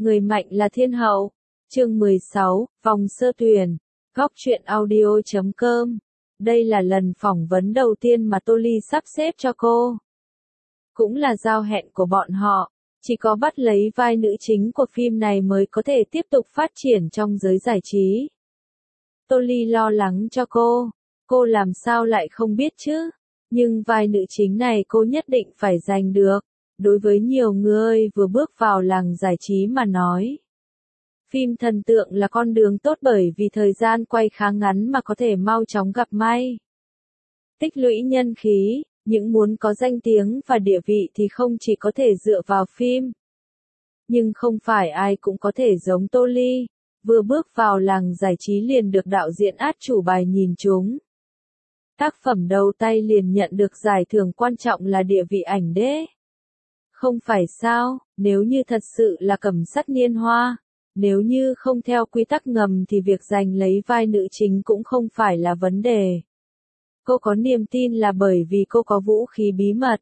Người mạnh là thiên hậu. Chương 16, vòng sơ tuyển. Góc truyện audio.com. Đây là lần phỏng vấn đầu tiên mà Tô Ly sắp xếp cho cô. Cũng là giao hẹn của bọn họ. Chỉ có bắt lấy vai nữ chính của phim này mới có thể tiếp tục phát triển trong giới giải trí. Tô Ly lo lắng cho cô làm sao lại không biết chứ? Nhưng vai nữ chính này cô nhất định phải giành được. Đối với nhiều người vừa bước vào làng giải trí mà nói. Phim thần tượng là con đường tốt bởi vì thời gian quay khá ngắn mà có thể mau chóng gặp may. Tích lũy nhân khí, những muốn có danh tiếng và địa vị thì không chỉ có thể dựa vào phim. Nhưng không phải ai cũng có thể giống Tô Ly, vừa bước vào làng giải trí liền được đạo diễn át chủ bài nhìn trúng. Tác phẩm đầu tay liền nhận được giải thưởng quan trọng là địa vị ảnh đế. Không phải sao, nếu như thật sự là Cẩm Sắt Niên Hoa, nếu như không theo quy tắc ngầm thì việc giành lấy vai nữ chính cũng không phải là vấn đề. Cô có niềm tin là bởi vì cô có vũ khí bí mật.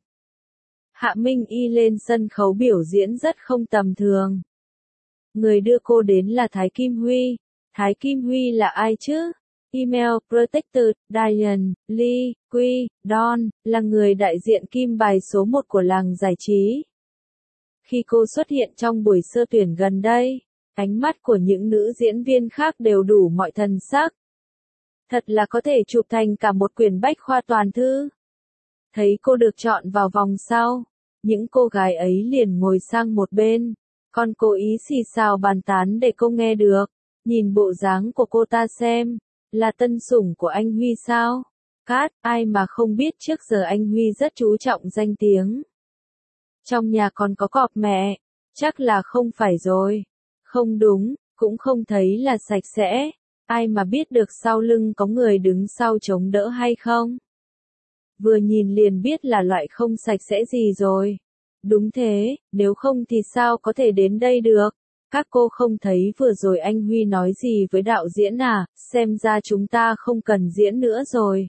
Hạ Minh Y lên sân khấu biểu diễn rất không tầm thường. Người đưa cô đến là Thái Kim Huy. Thái Kim Huy là ai chứ? Email Protector, Diane, Lee, Quy, Don, là người đại diện kim bài số 1 của làng giải trí. Khi cô xuất hiện trong buổi sơ tuyển gần đây, ánh mắt của những nữ diễn viên khác đều đủ mọi thần sắc. Thật là có thể chụp thành cả một quyển bách khoa toàn thư. Thấy cô được chọn vào vòng sau, những cô gái ấy liền ngồi sang một bên, còn cố ý xì xào bàn tán để cô nghe được. Nhìn bộ dáng của cô ta xem, là tân sủng của anh Huy sao? Cát, ai mà không biết trước giờ anh Huy rất chú trọng danh tiếng. Trong nhà còn có cọp mẹ, chắc là không phải rồi. Không đúng, cũng không thấy là sạch sẽ, ai mà biết được sau lưng có người đứng sau chống đỡ hay không? Vừa nhìn liền biết là loại không sạch sẽ gì rồi. Đúng thế, nếu không thì sao có thể đến đây được? Các cô không thấy vừa rồi anh Huy nói gì với đạo diễn à, xem ra chúng ta không cần diễn nữa rồi.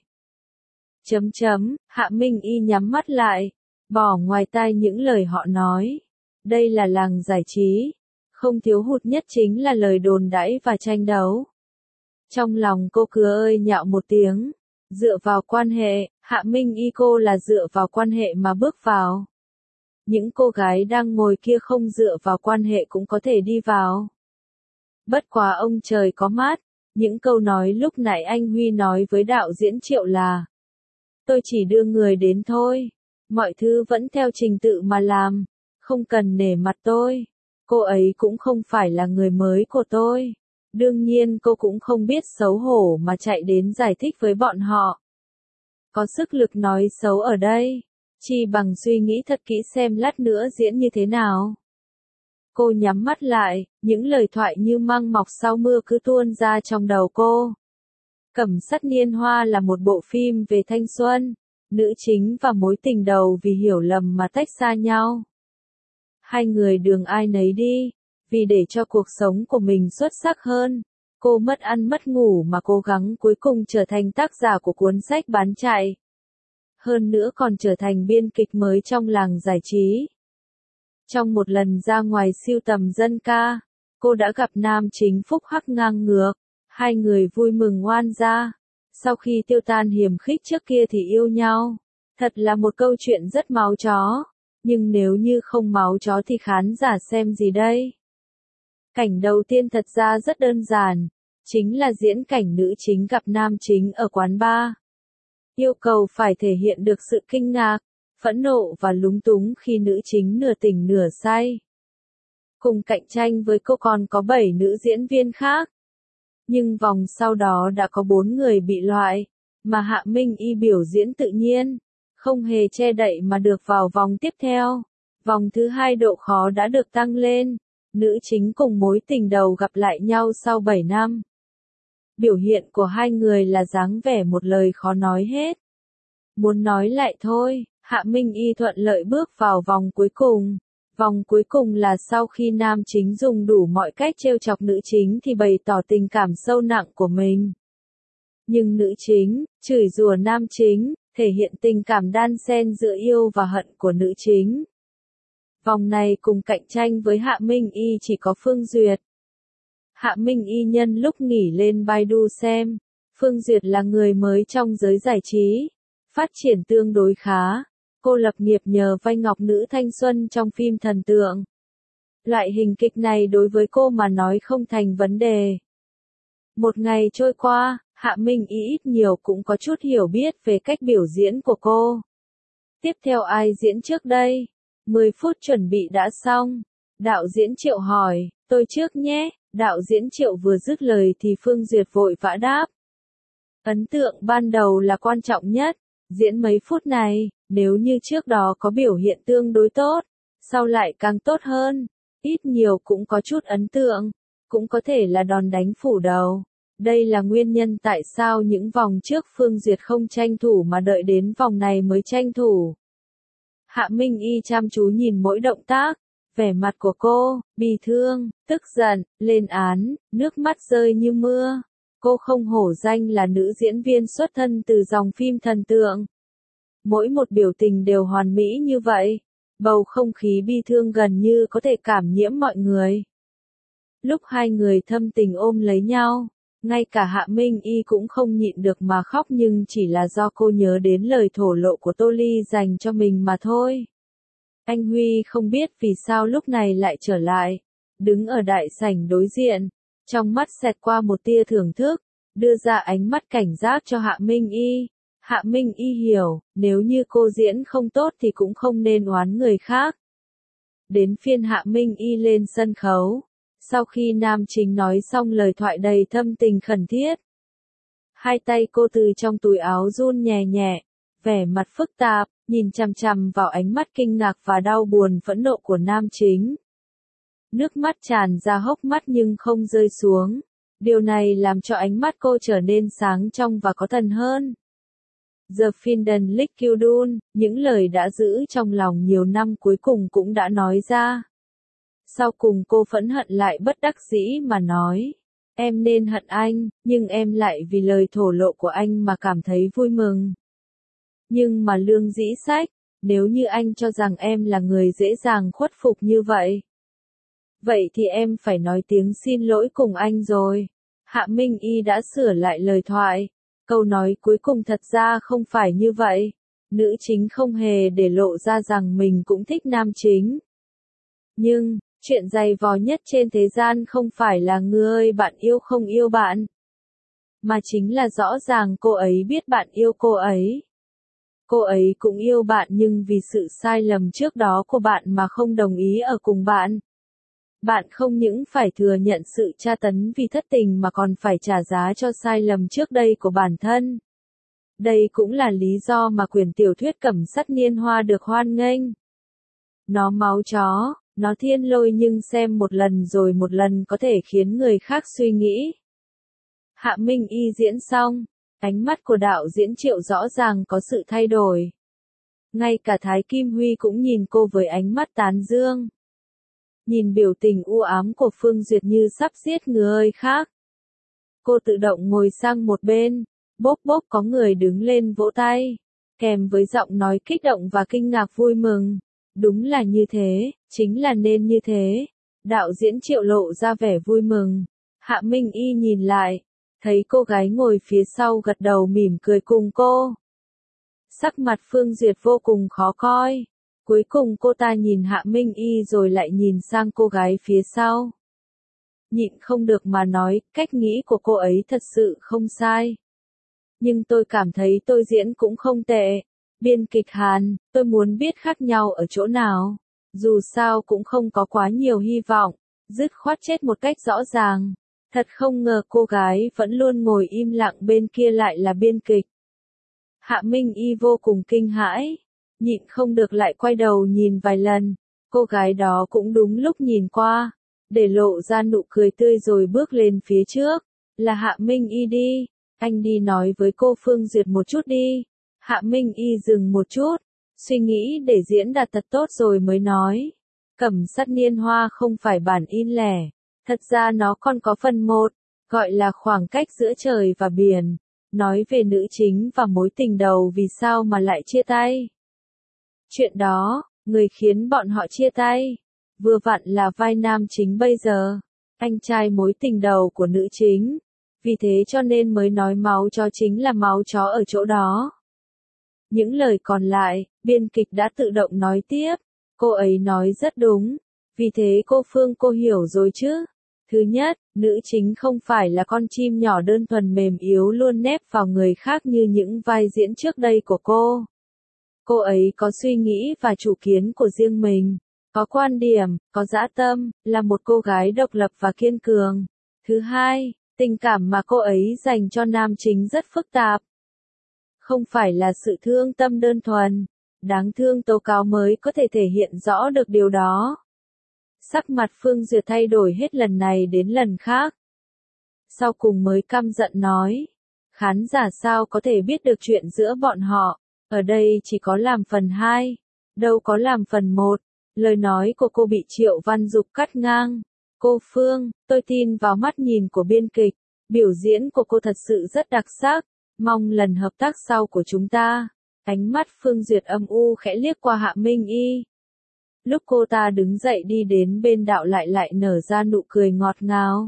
Hạ Minh Y nhắm mắt lại, bỏ ngoài tai những lời họ nói. Đây là làng giải trí, không thiếu hụt nhất chính là lời đồn đãi và tranh đấu. Trong lòng cô cứ ơi nhạo một tiếng, dựa vào quan hệ, Hạ Minh Y cô là dựa vào quan hệ mà bước vào. Những cô gái đang ngồi kia không dựa vào quan hệ cũng có thể đi vào. Bất quá ông trời có mắt, những câu nói lúc nãy anh Huy nói với đạo diễn Triệu là: tôi chỉ đưa người đến thôi, mọi thứ vẫn theo trình tự mà làm, không cần nể mặt tôi. Cô ấy cũng không phải là người mới của tôi. Đương nhiên cô cũng không biết xấu hổ mà chạy đến giải thích với bọn họ. Có sức lực nói xấu ở đây, chi bằng suy nghĩ thật kỹ xem lát nữa diễn như thế nào. Cô nhắm mắt lại, những lời thoại như măng mọc sau mưa cứ tuôn ra trong đầu cô. Cẩm Sắt Niên Hoa là một bộ phim về thanh xuân, nữ chính và mối tình đầu vì hiểu lầm mà tách xa nhau. Hai người đường ai nấy đi, vì để cho cuộc sống của mình xuất sắc hơn. Cô mất ăn mất ngủ mà cố gắng cuối cùng trở thành tác giả của cuốn sách bán chạy. Hơn nữa còn trở thành biên kịch mới trong làng giải trí. Trong một lần ra ngoài sưu tầm dân ca, cô đã gặp nam chính Phúc Hắc ngang ngược. Hai người vui mừng oan gia. Sau khi tiêu tan hiềm khích trước kia thì yêu nhau. Thật là một câu chuyện rất máu chó. Nhưng nếu như không máu chó thì khán giả xem gì đây? Cảnh đầu tiên thật ra rất đơn giản. Chính là diễn cảnh nữ chính gặp nam chính ở quán bar. Yêu cầu phải thể hiện được sự kinh ngạc, phẫn nộ và lúng túng khi nữ chính nửa tỉnh nửa say. Cùng cạnh tranh với cô còn có 7 nữ diễn viên khác. Nhưng vòng sau đó đã có 4 người bị loại, mà Hạ Minh Y biểu diễn tự nhiên, không hề che đậy mà được vào vòng tiếp theo. Vòng thứ 2 độ khó đã được tăng lên, nữ chính cùng mối tình đầu gặp lại nhau sau 7 năm. Biểu hiện của hai người là dáng vẻ một lời khó nói hết. Muốn nói lại thôi, Hạ Minh Y thuận lợi bước vào vòng cuối cùng. Vòng cuối cùng là sau khi nam chính dùng đủ mọi cách trêu chọc nữ chính thì bày tỏ tình cảm sâu nặng của mình. Nhưng nữ chính, chửi rủa nam chính, thể hiện tình cảm đan xen giữa yêu và hận của nữ chính. Vòng này cùng cạnh tranh với Hạ Minh Y chỉ có Phương Duyệt. Hạ Minh Y nhân lúc nghỉ lên Baidu xem, Phương Duyệt là người mới trong giới giải trí, phát triển tương đối khá. Cô lập nghiệp nhờ vai ngọc nữ thanh xuân trong phim thần tượng. Loại hình kịch này đối với cô mà nói không thành vấn đề. Một ngày trôi qua, Hạ Minh Y ít nhiều cũng có chút hiểu biết về cách biểu diễn của cô. Tiếp theo ai diễn trước đây? 10 phút chuẩn bị đã xong. Đạo diễn Triệu hỏi, tôi trước nhé. Đạo diễn Triệu vừa dứt lời thì Phương Duyệt vội vã đáp. Ấn tượng ban đầu là quan trọng nhất. Diễn mấy phút này, nếu như trước đó có biểu hiện tương đối tốt, sau lại càng tốt hơn. Ít nhiều cũng có chút ấn tượng, cũng có thể là đòn đánh phủ đầu. Đây là nguyên nhân tại sao những vòng trước Phương Duyệt không tranh thủ mà đợi đến vòng này mới tranh thủ. Hạ Minh Y chăm chú nhìn mỗi động tác, vẻ mặt của cô, bi thương, tức giận, lên án, nước mắt rơi như mưa. Cô không hổ danh là nữ diễn viên xuất thân từ dòng phim thần tượng. Mỗi một biểu tình đều hoàn mỹ như vậy. Bầu không khí bi thương gần như có thể cảm nhiễm mọi người. Lúc hai người thâm tình ôm lấy nhau, ngay cả Hạ Minh Y cũng không nhịn được mà khóc, nhưng chỉ là do cô nhớ đến lời thổ lộ của Tô Ly dành cho mình mà thôi. Anh Huy không biết vì sao lúc này lại trở lại, đứng ở đại sảnh đối diện, trong mắt xẹt qua một tia thưởng thức, đưa ra ánh mắt cảnh giác cho Hạ Minh Y. Hạ Minh Y hiểu, nếu như cô diễn không tốt thì cũng không nên oán người khác. Đến phiên Hạ Minh Y lên sân khấu, sau khi nam chính nói xong lời thoại đầy thâm tình khẩn thiết. Hai tay cô từ trong túi áo run nhẹ nhẹ, vẻ mặt phức tạp, nhìn chằm chằm vào ánh mắt kinh ngạc và đau buồn phẫn nộ của nam chính. Nước mắt tràn ra hốc mắt nhưng không rơi xuống. Điều này làm cho ánh mắt cô trở nên sáng trong và có thần hơn. The Finden Likyudun, những lời đã giữ trong lòng nhiều năm cuối cùng cũng đã nói ra. Sau cùng cô phẫn hận lại bất đắc dĩ mà nói. Em nên hận anh, nhưng em lại vì lời thổ lộ của anh mà cảm thấy vui mừng. Nhưng mà Lương Dĩ Sách, nếu như anh cho rằng em là người dễ dàng khuất phục như vậy, vậy thì em phải nói tiếng xin lỗi cùng anh rồi. Hạ Minh Y đã sửa lại lời thoại. Câu nói cuối cùng thật ra không phải như vậy. Nữ chính không hề để lộ ra rằng mình cũng thích nam chính. Nhưng, chuyện dày vò nhất trên thế gian không phải là người bạn yêu không yêu bạn, mà chính là rõ ràng cô ấy biết bạn yêu cô ấy. Cô ấy cũng yêu bạn nhưng vì sự sai lầm trước đó của bạn mà không đồng ý ở cùng bạn. Bạn không những phải thừa nhận sự tra tấn vì thất tình mà còn phải trả giá cho sai lầm trước đây của bản thân. Đây cũng là lý do mà quyển tiểu thuyết Cẩm Sắt Niên Hoa được hoan nghênh. Nó máu chó, nó thiên lôi nhưng xem một lần rồi một lần có thể khiến người khác suy nghĩ. Hạ Minh Y diễn xong, ánh mắt của đạo diễn Triệu rõ ràng có sự thay đổi. Ngay cả Thái Kim Huy cũng nhìn cô với ánh mắt tán dương. Nhìn biểu tình u ám của Phương Duyệt như sắp giết người khác. Cô tự động ngồi sang một bên, bốp bốp có người đứng lên vỗ tay, kèm với giọng nói kích động và kinh ngạc vui mừng. Đúng là như thế, chính là nên như thế. Đạo diễn Triệu lộ ra vẻ vui mừng. Hạ Minh Y nhìn lại, thấy cô gái ngồi phía sau gật đầu mỉm cười cùng cô. Sắc mặt Phương Duyệt vô cùng khó coi. Cuối cùng cô ta nhìn Hạ Minh Y rồi lại nhìn sang cô gái phía sau. Nhịn không được mà nói, cách nghĩ của cô ấy thật sự không sai. Nhưng tôi cảm thấy tôi diễn cũng không tệ. Biên kịch Hàn, tôi muốn biết khác nhau ở chỗ nào. Dù sao cũng không có quá nhiều hy vọng. Dứt khoát chết một cách rõ ràng. Thật không ngờ cô gái vẫn luôn ngồi im lặng bên kia lại là biên kịch. Hạ Minh Y vô cùng kinh hãi. Nhịn không được lại quay đầu nhìn vài lần. Cô gái đó cũng đúng lúc nhìn qua. Để lộ ra nụ cười tươi rồi bước lên phía trước. Là Hạ Minh Y đi. Anh đi nói với cô Phương Duyệt một chút đi. Hạ Minh Y dừng một chút. Suy nghĩ để diễn đạt thật tốt rồi mới nói. Cẩm Sắt Niên Hoa không phải bản in lẻ. Thật ra nó còn có phần 1. Gọi là Khoảng cách giữa trời và biển. Nói về nữ chính và mối tình đầu vì sao mà lại chia tay. Chuyện đó, người khiến bọn họ chia tay. Vừa vặn là vai nam chính bây giờ, anh trai mối tình đầu của nữ chính. Vì thế cho nên mới nói máu chó chính là máu chó ở chỗ đó. Những lời còn lại, biên kịch đã tự động nói tiếp. Cô ấy nói rất đúng. Vì thế cô Phương cô hiểu rồi chứ. Thứ nhất, nữ chính không phải là con chim nhỏ đơn thuần mềm yếu luôn nép vào người khác như những vai diễn trước đây của cô. Cô ấy có suy nghĩ và chủ kiến của riêng mình, có quan điểm, có dã tâm, là một cô gái độc lập và kiên cường. Thứ hai, tình cảm mà cô ấy dành cho nam chính rất phức tạp. Không phải là sự thương tâm đơn thuần, đáng thương tố cáo mới có thể thể hiện rõ được điều đó. Sắc mặt Phương Duyệt thay đổi hết lần này đến lần khác. Sau cùng mới căm giận nói, khán giả sao có thể biết được chuyện giữa bọn họ, ở đây chỉ có làm phần 2, đâu có làm phần 1. Lời nói của cô bị Triệu Văn Dục cắt ngang. Cô Phương, tôi tin vào mắt nhìn của biên kịch, biểu diễn của cô thật sự rất đặc sắc, mong lần hợp tác sau của chúng ta. Ánh mắt Phương Duyệt âm u khẽ liếc qua Hạ Minh Y. Lúc cô ta đứng dậy đi đến bên đạo lại nở ra nụ cười ngọt ngào.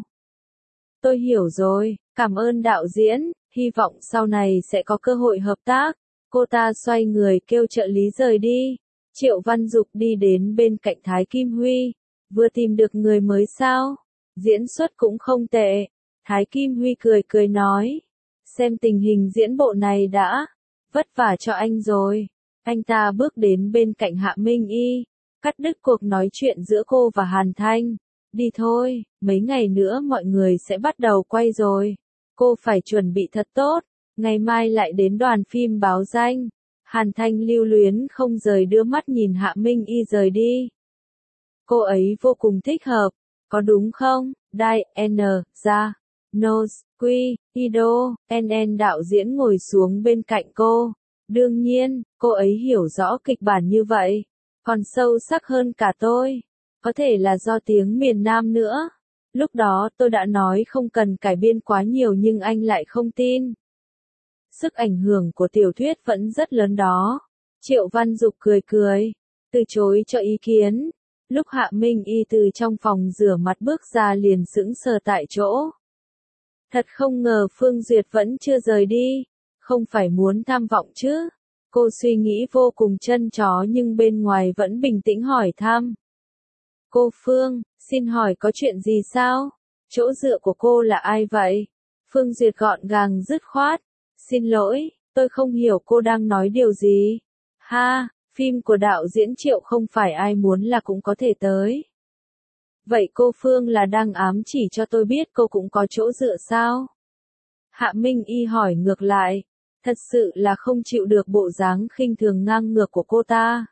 Tôi hiểu rồi, cảm ơn đạo diễn, hy vọng sau này sẽ có cơ hội hợp tác. Cô ta xoay người kêu trợ lý rời đi. Triệu Văn Dục đi đến bên cạnh Thái Kim Huy. Vừa tìm được người mới sao? Diễn xuất cũng không tệ. Thái Kim Huy cười nói. Xem tình hình diễn bộ này đã vất vả cho anh rồi. Anh ta bước đến bên cạnh Hạ Minh Y, cắt đứt cuộc nói chuyện giữa cô và Hàn Thanh. Đi thôi, mấy ngày nữa mọi người sẽ bắt đầu quay rồi. Cô phải chuẩn bị thật tốt, ngày mai lại đến đoàn phim báo danh. Hàn Thanh lưu luyến không rời đưa mắt nhìn Hạ Minh Y rời đi. Cô ấy vô cùng thích hợp, có đúng không? Đai, N, ra, Nose, Quy, Ido, NN đạo diễn ngồi xuống bên cạnh cô. Đương nhiên, cô ấy hiểu rõ kịch bản như vậy, còn sâu sắc hơn cả tôi. Có thể là do tiếng miền Nam nữa. Lúc đó tôi đã nói không cần cải biên quá nhiều nhưng anh lại không tin. Sức ảnh hưởng của tiểu thuyết vẫn rất lớn đó. Triệu Văn Dục cười, từ chối cho ý kiến. Lúc Hạ Minh Y từ trong phòng rửa mặt bước ra liền sững sờ tại chỗ. Thật không ngờ Phương Duyệt vẫn chưa rời đi. Không phải muốn tham vọng chứ. Cô suy nghĩ vô cùng chân chó nhưng bên ngoài vẫn bình tĩnh hỏi thăm. Cô Phương, xin hỏi có chuyện gì sao? Chỗ dựa của cô là ai vậy? Phương Duyệt gọn gàng dứt khoát. Xin lỗi, tôi không hiểu cô đang nói điều gì. Ha, phim của đạo diễn Triệu không phải ai muốn là cũng có thể tới. Vậy cô Phương là đang ám chỉ cho tôi biết cô cũng có chỗ dựa sao? Hạ Minh Y hỏi ngược lại. Thật sự là không chịu được bộ dáng khinh thường ngang ngược của cô ta.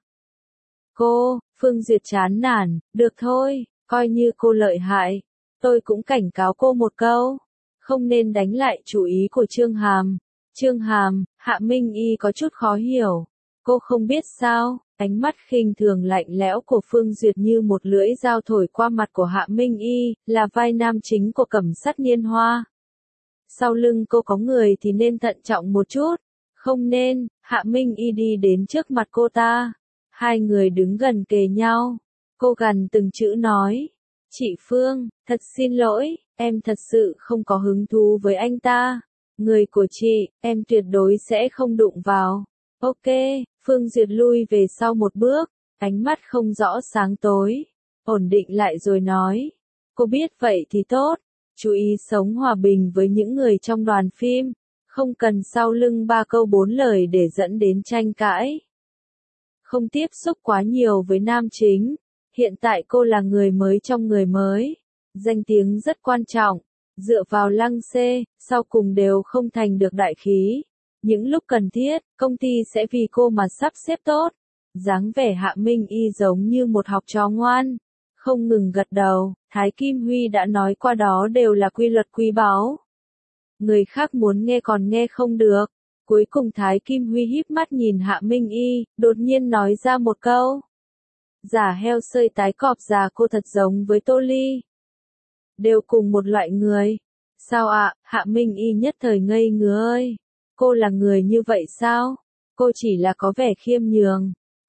Phương Duyệt chán nản, được thôi, coi như cô lợi hại. Tôi cũng cảnh cáo cô một câu. Không nên đánh lại chủ ý của Trương Hàm. Trương Hàm, Hạ Minh Y có chút khó hiểu. Cô không biết sao, ánh mắt khinh thường lạnh lẽo của Phương Duyệt như một lưỡi dao thổi qua mặt của Hạ Minh Y, là vai nam chính của Cẩm Sát Niên Hoa. Sau lưng cô có người thì nên thận trọng một chút. Không nên, Hạ Minh Y đi đến trước mặt cô ta. Hai người đứng gần kề nhau. Cô gằn từng chữ nói. Chị Phương, thật xin lỗi, em thật sự không có hứng thú với anh ta. Người của chị, em tuyệt đối sẽ không đụng vào. Ok, Phương Duyệt lui về sau một bước, ánh mắt không rõ sáng tối. Ổn định lại rồi nói. Cô biết vậy thì tốt. Chú ý sống hòa bình với những người trong đoàn phim. Không cần sau lưng 3 câu 4 lời để dẫn đến tranh cãi. Không tiếp xúc quá nhiều với nam chính. Hiện tại cô là người mới trong người mới. Danh tiếng rất quan trọng. Dựa vào lăng xê, sau cùng đều không thành được đại khí. Những lúc cần thiết, công ty sẽ vì cô mà sắp xếp tốt. Dáng vẻ Hạ Minh Y giống như một học trò ngoan. Không ngừng gật đầu, Thái Kim Huy đã nói qua đó đều là quy luật quý báu. Người khác muốn nghe còn nghe không được. Cuối cùng Thái Kim Huy híp mắt nhìn Hạ Minh Y, đột nhiên nói ra một câu. Giả heo sơi tái cọp già cô thật giống với Tô Ly. Đều cùng một loại người. Sao ạ, Hạ Minh Y nhất thời ngây ngứa ơi. Cô là người như vậy sao? Cô chỉ là có vẻ khiêm nhường.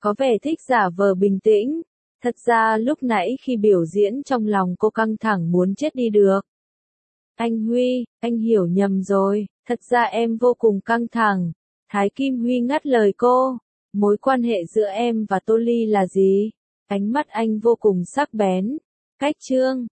có vẻ thích giả vờ bình tĩnh. Thật ra lúc nãy khi biểu diễn trong lòng cô căng thẳng muốn chết đi được. Anh Huy, anh hiểu nhầm rồi, thật ra em vô cùng căng thẳng. Thái Kim Huy ngắt lời cô, mối quan hệ giữa em và Tô Ly là gì? Ánh mắt anh vô cùng sắc bén. Cách Trương,